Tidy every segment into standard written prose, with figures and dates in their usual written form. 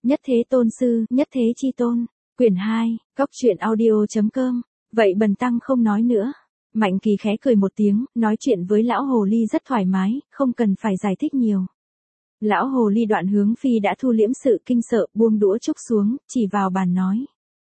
Nhất thế tôn sư, nhất thế chi tôn. Quyển 2, Cóc truyện audio.com. Vậy bần tăng không nói nữa. Mạnh Kỳ khẽ cười một tiếng, nói chuyện với lão hồ ly rất thoải mái, không cần phải giải thích nhiều. Lão hồ ly Đoạn Hướng Phi đã thu liễm sự kinh sợ, buông đũa trúc xuống, chỉ vào bàn nói.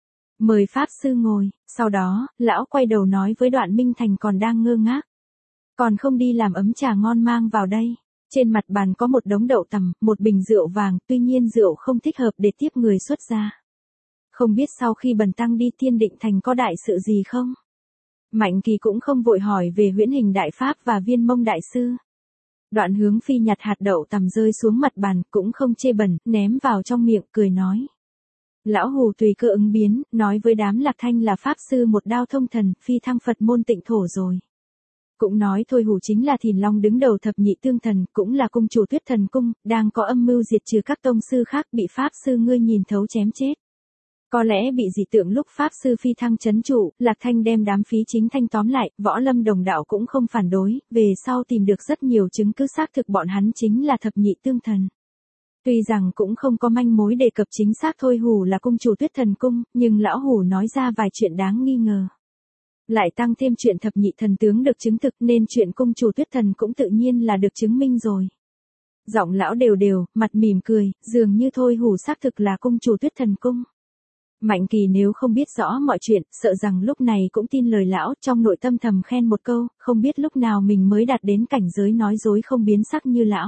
Mời Pháp Sư ngồi, sau đó, lão quay đầu nói với Đoạn Minh Thành còn đang ngơ ngác. Còn không đi làm ấm trà ngon mang vào đây. Trên mặt bàn có một đống đậu tằm, một bình rượu vàng, tuy nhiên rượu không thích hợp để tiếp người xuất gia. Không biết sau khi bần tăng đi Thiên Định Thành có đại sự gì không? Mạnh Kỳ cũng không vội hỏi về Huyễn Hình Đại Pháp và Viên Mông Đại Sư. Đoạn Hướng Phi nhặt hạt đậu tằm rơi xuống mặt bàn, cũng không chê bẩn, ném vào trong miệng, cười nói. Lão Hù tùy cơ ứng biến, nói với đám Lạc Thanh là Pháp Sư một đao thông thần, phi thăng Phật môn Tịnh Thổ rồi. Cũng nói Thôi Hù chính là Thìn Long đứng đầu thập nhị tương thần, cũng là cung chủ Tuyết Thần Cung, đang có âm mưu diệt trừ các tông sư khác, bị Pháp Sư ngươi nhìn thấu chém chết. Có lẽ bị dị tượng lúc Pháp Sư phi thăng chấn trụ, Lạc Thanh đem đám phí chính thanh tóm lại, Võ Lâm đồng đạo cũng không phản đối, về sau tìm được rất nhiều chứng cứ xác thực bọn hắn chính là thập nhị tương thần. Tuy rằng cũng không có manh mối đề cập chính xác Thôi Hù là cung chủ Tuyết Thần Cung, nhưng lão Hù nói ra vài chuyện đáng nghi ngờ. Lại tăng thêm chuyện thập nhị thần tướng được chứng thực nên chuyện cung chủ Tuyết Thần cũng tự nhiên là được chứng minh rồi. Giọng lão đều đều, mặt mỉm cười, dường như Thôi Hù xác thực là cung chủ Tuyết Thần Cung. Mạnh Kỳ nếu không biết rõ mọi chuyện, sợ rằng lúc này cũng tin lời lão, trong nội tâm thầm khen một câu, không biết lúc nào mình mới đạt đến cảnh giới nói dối không biến sắc như lão.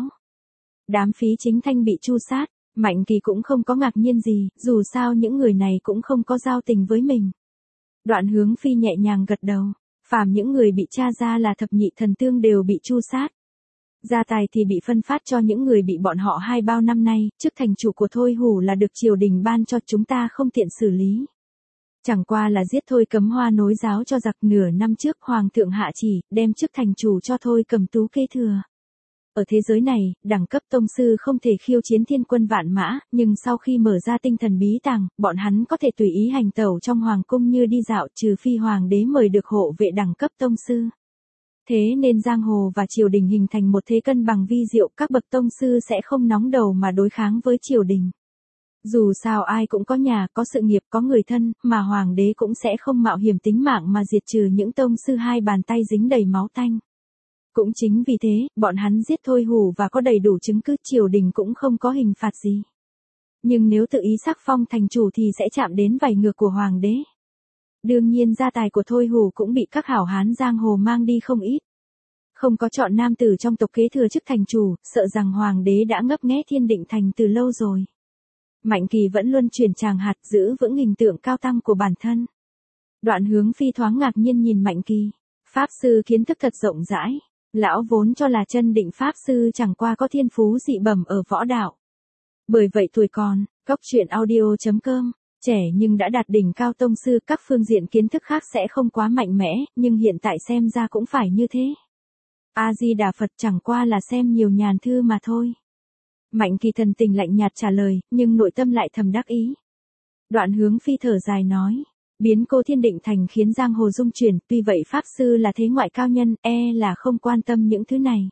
Đám phí chính thanh bị tru sát, Mạnh Kỳ cũng không có ngạc nhiên gì, dù sao những người này cũng không có giao tình với mình. Đoạn Hướng Phi nhẹ nhàng gật đầu, phàm những người bị tra ra là thập nhị thần tương đều bị tru sát. Gia tài thì bị phân phát cho những người bị bọn họ hai bao năm nay, chức thành chủ của Thôi Hù là được triều đình ban cho, chúng ta không tiện xử lý. Chẳng qua là giết Thôi Cấm Hoa nối giáo cho giặc, nửa năm trước Hoàng thượng hạ chỉ, đem chức thành chủ cho Thôi Cầm Tú kế thừa. Ở thế giới này, đẳng cấp tông sư không thể khiêu chiến thiên quân vạn mã, nhưng sau khi mở ra tinh thần bí tàng, bọn hắn có thể tùy ý hành tẩu trong hoàng cung như đi dạo, trừ phi hoàng đế mời được hộ vệ đẳng cấp tông sư. Thế nên giang hồ và triều đình hình thành một thế cân bằng vi diệu, các bậc tông sư sẽ không nóng đầu mà đối kháng với triều đình. Dù sao ai cũng có nhà, có sự nghiệp, có người thân, mà hoàng đế cũng sẽ không mạo hiểm tính mạng mà diệt trừ những tông sư hai bàn tay dính đầy máu tanh. Cũng chính vì thế, bọn hắn giết Thôi Hù và có đầy đủ chứng cứ, triều đình cũng không có hình phạt gì. Nhưng nếu tự ý sắc phong thành chủ thì sẽ chạm đến vảy ngược của hoàng đế. Đương nhiên gia tài của Thôi Hù cũng bị các hảo hán giang hồ mang đi không ít. Không có chọn nam tử trong tộc kế thừa chức thành chủ, sợ rằng hoàng đế đã ngấp nghé Thiên Định Thành từ lâu rồi. Mạnh Kỳ vẫn luôn truyền tràng hạt, giữ vững hình tượng cao tăng của bản thân. Đoạn Hướng Phi thoáng ngạc nhiên nhìn Mạnh Kỳ. Pháp Sư kiến thức thật rộng rãi. Lão vốn cho là Chân Định Pháp Sư chẳng qua có thiên phú dị bẩm ở võ đạo. Bởi vậy tuổi còn, Cóc truyện audio.com, trẻ nhưng đã đạt đỉnh cao tông sư, các phương diện kiến thức khác sẽ không quá mạnh mẽ, nhưng hiện tại xem ra cũng phải như thế. A-di-đà Phật, chẳng qua là xem nhiều nhàn thư mà thôi. Mạnh Kỳ thần tình lạnh nhạt trả lời, nhưng nội tâm lại thầm đắc ý. Đoạn Hướng Phi thở dài nói. Biến cố Thiên Định Thành khiến giang hồ rung chuyển, tuy vậy Pháp Sư là thế ngoại cao nhân, là không quan tâm những thứ này.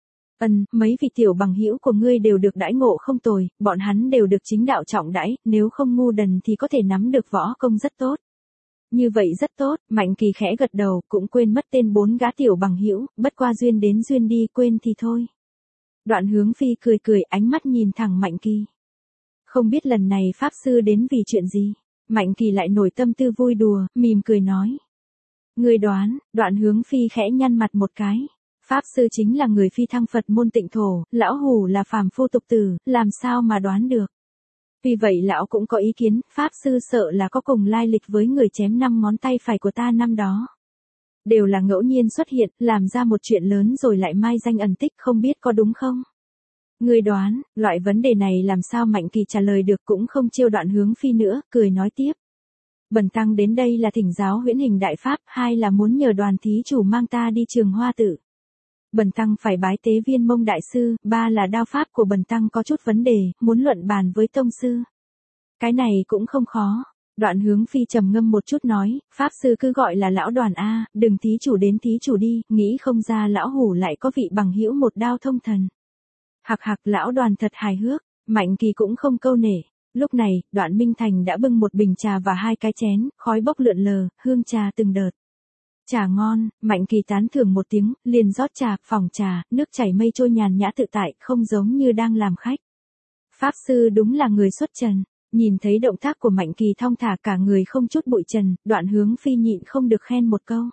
Mấy vị tiểu bằng hữu của ngươi đều được đãi ngộ không tồi, bọn hắn đều được chính đạo trọng đãi, nếu không ngu đần thì có thể nắm được võ công rất tốt. Như vậy rất tốt, Mạnh Kỳ khẽ gật đầu, cũng quên mất tên 4 gã tiểu bằng hữu, bất qua duyên đến duyên đi, quên thì thôi. Đoạn Hướng Phi cười cười, ánh mắt nhìn thẳng Mạnh Kỳ. Không biết lần này Pháp Sư đến vì chuyện gì? Mạnh Kỳ lại nổi tâm tư vui đùa, mỉm cười nói. Người đoán, Đoạn Hướng Phi khẽ nhăn mặt một cái. Pháp Sư chính là người phi thăng Phật môn Tịnh Thổ, lão Hù là phàm phu tục tử, làm sao mà đoán được. Vì vậy lão cũng có ý kiến, Pháp Sư sợ là có cùng lai lịch với người chém 5 ngón tay phải của ta năm đó. Đều là ngẫu nhiên xuất hiện, làm ra một chuyện lớn rồi lại mai danh ẩn tích, không biết có đúng không? Người đoán, loại vấn đề này làm sao Mạnh Kỳ trả lời được, cũng không trêu Đoạn Hướng Phi nữa, cười nói tiếp. Bần tăng đến đây là thỉnh giáo Huyễn Hình Đại Pháp, hai là muốn nhờ Đoàn thí chủ mang ta đi Trường Hoa Tự. Bần tăng phải bái tế Viên Mông Đại Sư, ba là đao pháp của bần tăng có chút vấn đề, muốn luận bàn với tông sư. Cái này cũng không khó. Đoạn Hướng Phi trầm ngâm một chút nói, Pháp Sư cứ gọi là lão Đoàn a, đừng thí chủ đến thí chủ đi, nghĩ không ra lão Hủ lại có vị bằng hữu một đao thông thần. Hạc hạc, lão Đoàn thật hài hước. Mạnh Kỳ cũng không câu nể. Lúc này, Đoạn Minh Thành đã bưng một bình trà và 2 cái chén, khói bốc lượn lờ, hương trà từng đợt. Trà ngon, Mạnh Kỳ tán thưởng một tiếng, liền rót trà, phòng trà, nước chảy mây trôi nhàn nhã tự tại, không giống như đang làm khách. Pháp sư đúng là người xuất trần. Nhìn thấy động tác của Mạnh Kỳ thong thả cả người không chút bụi trần, Đoạn Hướng Phi nhịn không được khen một câu.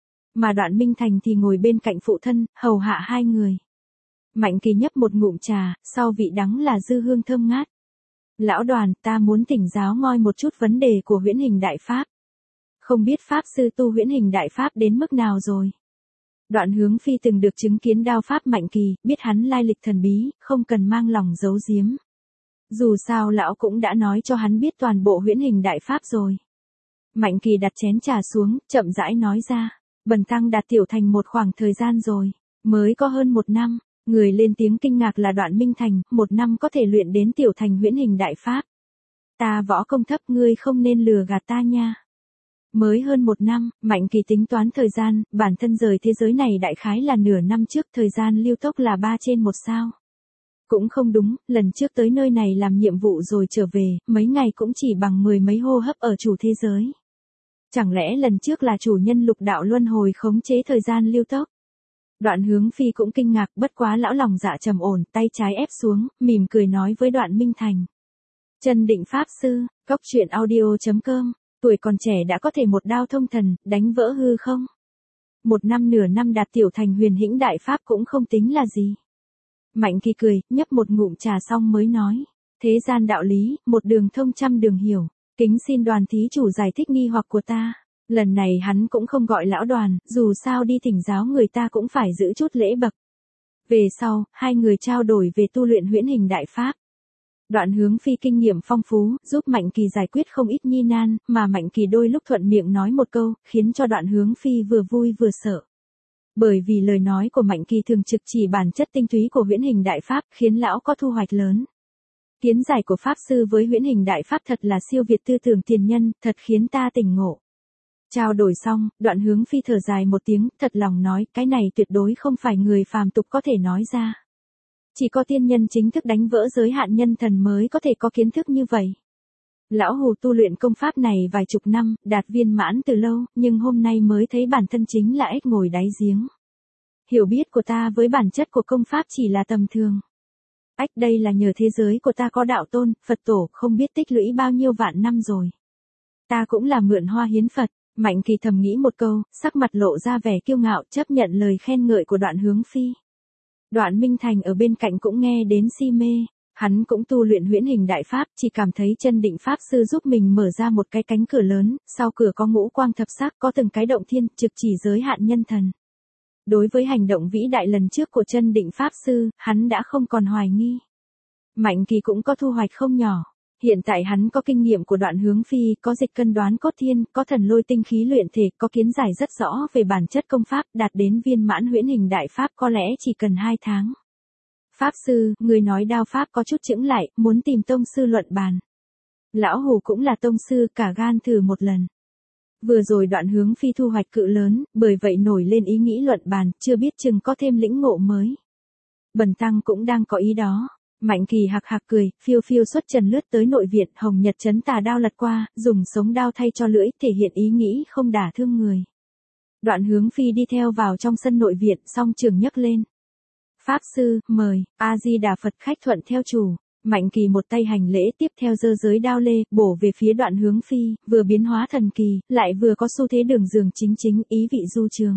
Mà Đoạn Minh Thành thì ngồi bên cạnh phụ thân, hầu hạ 2 người. Mạnh Kỳ nhấp một ngụm trà, sau vị đắng là dư hương thơm ngát. Lão Đoàn, ta muốn thỉnh giáo ngoi một chút vấn đề của huyễn hình đại pháp. Không biết pháp sư tu huyễn hình đại pháp đến mức nào rồi? Đoạn Hướng Phi từng được chứng kiến đao pháp Mạnh Kỳ, biết hắn lai lịch thần bí, không cần mang lòng giấu giếm. Dù sao lão cũng đã nói cho hắn biết toàn bộ huyễn hình đại pháp rồi. Mạnh Kỳ đặt chén trà xuống, chậm rãi nói ra. Bần tăng đạt tiểu thành một khoảng thời gian rồi, mới có hơn 1 năm. Người lên tiếng kinh ngạc là Đoạn Minh Thành, 1 năm có thể luyện đến tiểu thành huyễn hình đại pháp. Ta võ công thấp, ngươi không nên lừa gạt ta nha. Mới hơn 1 năm, Mạnh Kỳ tính toán thời gian, bản thân rời thế giới này đại khái là nửa năm trước, thời gian lưu tốc là 3/1 sao. Cũng không đúng, lần trước tới nơi này làm nhiệm vụ rồi trở về, mấy ngày cũng chỉ bằng 10 mấy hô hấp ở chủ thế giới. Chẳng lẽ lần trước là chủ nhân lục đạo luân hồi khống chế thời gian lưu tốc? Đoạn Hướng Phi cũng kinh ngạc, bất quá lão lòng dạ trầm ổn, tay trái ép xuống, mỉm cười nói với Đoạn Minh Thành. Chân Định Pháp Sư, coctruyện.audio.com, tuổi còn trẻ đã có thể một đao thông thần, đánh vỡ hư không? 1 năm nửa năm đạt tiểu thành huyền hĩnh đại pháp cũng không tính là gì. Mạnh Kỳ cười, nhấp một ngụm trà xong mới nói. Thế gian đạo lý, một đường thông trăm đường hiểu. Kính xin Đoàn thí chủ giải thích nghi hoặc của ta. Lần này hắn cũng không gọi lão Đoàn, dù sao đi thỉnh giáo người ta cũng phải giữ chút lễ bậc. Về sau, 2 người trao đổi về tu luyện huyễn hình đại pháp. Đoạn Hướng Phi kinh nghiệm phong phú, giúp Mạnh Kỳ giải quyết không ít nhi nan, mà Mạnh Kỳ đôi lúc thuận miệng nói một câu, khiến cho Đoạn Hướng Phi vừa vui vừa sợ. Bởi vì lời nói của Mạnh Kỳ thường trực chỉ bản chất tinh túy của huyễn hình đại pháp, khiến lão có thu hoạch lớn. Kiến giải của pháp sư với huyễn hình đại pháp thật là siêu việt tư tưởng tiền nhân, thật khiến ta tỉnh ngộ. Trao đổi xong, Đoạn Hướng Phi thở dài một tiếng, thật lòng nói, cái này tuyệt đối không phải người phàm tục có thể nói ra. Chỉ có tiên nhân chính thức đánh vỡ giới hạn nhân thần mới có thể có kiến thức như vậy. Lão Hù tu luyện công pháp này vài chục năm, đạt viên mãn từ lâu, nhưng hôm nay mới thấy bản thân chính là ếch ngồi đáy giếng. Hiểu biết của ta với bản chất của công pháp chỉ là tầm thường. Ách, đây là nhờ thế giới của ta có đạo tôn, Phật tổ, không biết tích lũy bao nhiêu vạn năm rồi. Ta cũng là mượn hoa hiến Phật. Mạnh Kỳ thầm nghĩ một câu, sắc mặt lộ ra vẻ kiêu ngạo, chấp nhận lời khen ngợi của Đoạn Hướng Phi. Đoạn Minh Thành ở bên cạnh cũng nghe đến si mê. Hắn cũng tu luyện huyễn hình đại pháp, chỉ cảm thấy Chân Định Pháp Sư giúp mình mở ra một cái cánh cửa lớn, sau cửa có ngũ quang thập sắc, có từng cái động thiên, trực chỉ giới hạn nhân thần. Đối với hành động vĩ đại lần trước của Chân Định Pháp Sư, hắn đã không còn hoài nghi. Mạnh Kỳ cũng có thu hoạch không nhỏ. Hiện tại hắn có kinh nghiệm của Đoạn Hướng Phi, có dịch cân đoán cốt thiên, có thần lôi tinh khí luyện thể, có kiến giải rất rõ về bản chất công pháp, đạt đến viên mãn huyễn hình đại pháp có lẽ chỉ cần 2 tháng. Pháp sư, người nói đao pháp có chút chững lại, muốn tìm tông sư luận bàn. Lão Hù cũng là tông sư, cả gan thử một lần. Vừa rồi Đoạn Hướng Phi thu hoạch cự lớn, bởi vậy nổi lên ý nghĩ luận bàn, chưa biết chừng có thêm lĩnh ngộ mới. Bần tăng cũng đang có ý đó. Mạnh Kỳ hạc hạc cười, phiêu phiêu xuất trần lướt tới nội viện, hồng nhật chấn tà đao lật qua, dùng sống đao thay cho lưỡi, thể hiện ý nghĩ không đả thương người. Đoạn Hướng Phi đi theo vào trong sân nội viện, song trường nhấc lên. Pháp sư, mời, A-di-đà Phật, khách thuận theo chủ. Mạnh Kỳ một tay hành lễ, tiếp theo giơ giới đao lê, bổ về phía Đoạn Hướng Phi, vừa biến hóa thần kỳ, lại vừa có xu thế đường dường chính chính, ý vị du trường.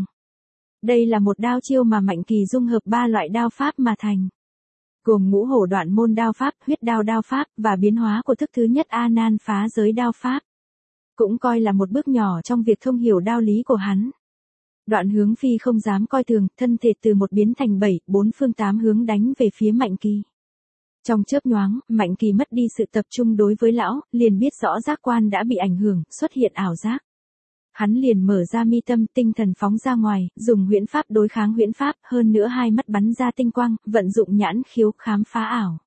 Đây là một đao chiêu mà Mạnh Kỳ dung hợp 3 loại đao pháp mà thành. Gồm ngũ hổ đoạn môn đao pháp, huyết đao đao pháp, và biến hóa của thức thứ nhất A Nan phá giới đao pháp. Cũng coi là một bước nhỏ trong việc thông hiểu đao lý của hắn. Đoạn Hướng Phi không dám coi thường, thân thể từ 1 biến thành 7, 4 phương 8 hướng đánh về phía Mạnh Kỳ. Trong chớp nhoáng, Mạnh Kỳ mất đi sự tập trung đối với lão, liền biết rõ giác quan đã bị ảnh hưởng, xuất hiện ảo giác. Hắn liền mở ra mi tâm, tinh thần phóng ra ngoài, dùng huyễn pháp đối kháng huyễn pháp, hơn nữa 2 mắt bắn ra tinh quang, vận dụng nhãn khiếu khám phá ảo.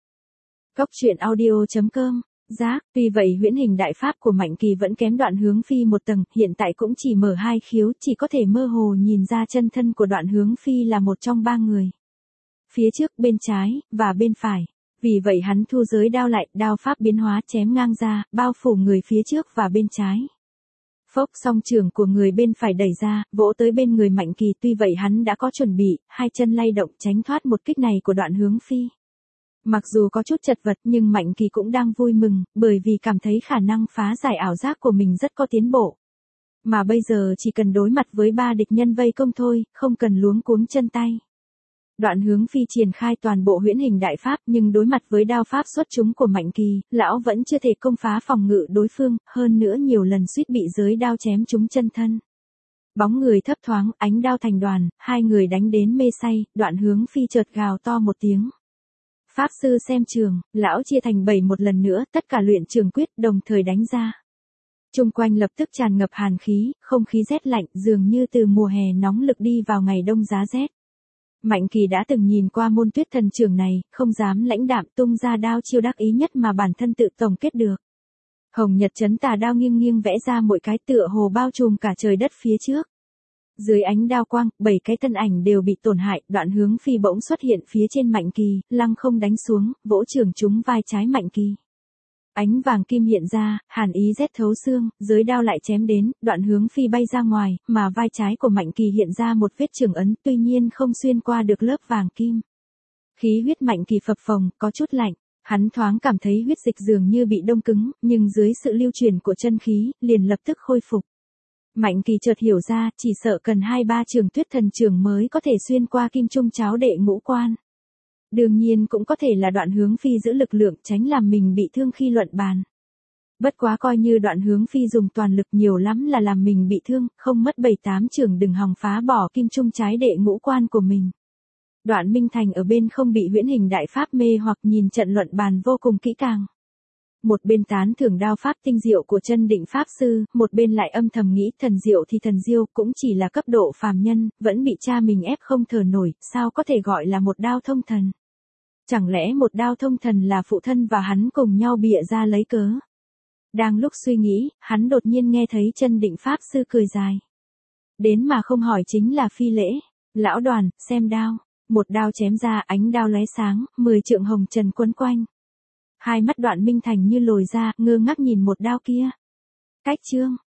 Coctruyện.audio.com, giác, tuy vậy huyễn hình đại pháp của Mạnh Kỳ vẫn kém Đoạn Hướng Phi một tầng, hiện tại cũng chỉ mở 2 khiếu, chỉ có thể mơ hồ nhìn ra chân thân của Đoạn Hướng Phi là một trong 3 người. Phía trước, bên trái, và bên phải. Vì vậy hắn thu giới đao lại, đao pháp biến hóa chém ngang ra, bao phủ người phía trước và bên trái. Phốc, song trường của người bên phải đẩy ra, vỗ tới bên người Mạnh Kỳ, tuy vậy hắn đã có chuẩn bị, hai chân lay động tránh thoát một kích này của Đoạn Hướng Phi. Mặc dù có chút chật vật nhưng Mạnh Kỳ cũng đang vui mừng, bởi vì cảm thấy khả năng phá giải ảo giác của mình rất có tiến bộ. Mà bây giờ chỉ cần đối mặt với 3 địch nhân vây công thôi, không cần luống cuống chân tay. Đoạn Hướng Phi triển khai toàn bộ huyễn hình đại pháp, nhưng đối mặt với đao pháp xuất chúng của Mạnh Kỳ, lão vẫn chưa thể công phá phòng ngự đối phương, hơn nữa nhiều lần suýt bị giới đao chém trúng chân thân. Bóng người thấp thoáng, ánh đao thành đoàn, hai người đánh đến mê say, Đoạn Hướng Phi chợt gào to một tiếng. Pháp sư xem trường, lão chia thành 7 một lần nữa, tất cả luyện trường quyết đồng thời đánh ra. Chung quanh lập tức tràn ngập hàn khí, không khí rét lạnh, dường như từ mùa hè nóng lực đi vào ngày đông giá rét. Mạnh Kỳ đã từng nhìn qua môn tuyết thần trường này, không dám lãnh đạm tung ra đao chiêu đắc ý nhất mà bản thân tự tổng kết được. Hồng Nhật chấn tà đao nghiêng nghiêng vẽ ra mỗi cái tựa hồ bao trùm cả trời đất phía trước. Dưới ánh đao quang, 7 cái thân ảnh đều bị tổn hại, Đoạn Hướng Phi bỗng xuất hiện phía trên Mạnh Kỳ, lăng không đánh xuống, vỗ trường trúng vai trái Mạnh Kỳ. Ánh vàng kim hiện ra, hàn ý rét thấu xương, dưới đao lại chém đến, Đoạn Hướng Phi bay ra ngoài, mà vai trái của Mạnh Kỳ hiện ra một vết trường ấn, tuy nhiên không xuyên qua được lớp vàng kim. Khí huyết Mạnh Kỳ phập phồng, có chút lạnh, hắn thoáng cảm thấy huyết dịch dường như bị đông cứng, nhưng dưới sự lưu chuyển của chân khí, liền lập tức khôi phục. Mạnh Kỳ chợt hiểu ra, chỉ sợ cần 2-3 trường tuyết thần trường mới có thể xuyên qua kim trung cháo đệ ngũ quan. Đương nhiên cũng có thể là Đoạn Hướng Phi giữ lực lượng tránh làm mình bị thương khi luận bàn. Bất quá coi như Đoạn Hướng Phi dùng toàn lực nhiều lắm là làm mình bị thương, không mất 7-8 trường đừng hòng phá bỏ kim trung trái đệ ngũ quan của mình. Đoạn Minh Thành ở bên không bị huyễn hình đại pháp mê hoặc nhìn trận luận bàn vô cùng kỹ càng. Một bên tán thưởng đao pháp tinh diệu của Chân Định Pháp Sư, một bên lại âm thầm nghĩ thần diệu thì thần diêu cũng chỉ là cấp độ phàm nhân, vẫn bị cha mình ép không thở nổi, sao có thể gọi là một đao thông thần. Chẳng lẽ một đao thông thần là phụ thân và hắn cùng nhau bịa ra lấy cớ. Đang lúc suy nghĩ, hắn đột nhiên nghe thấy Chân Định Pháp Sư cười dài. Đến mà không hỏi chính là phi lễ. Lão Đoàn, xem đao. Một đao chém ra, ánh đao lóe sáng, 10 trượng hồng trần quấn quanh. Hai mắt Đoạn Minh Thành như lồi ra, ngơ ngác nhìn một đao kia. Cách chương.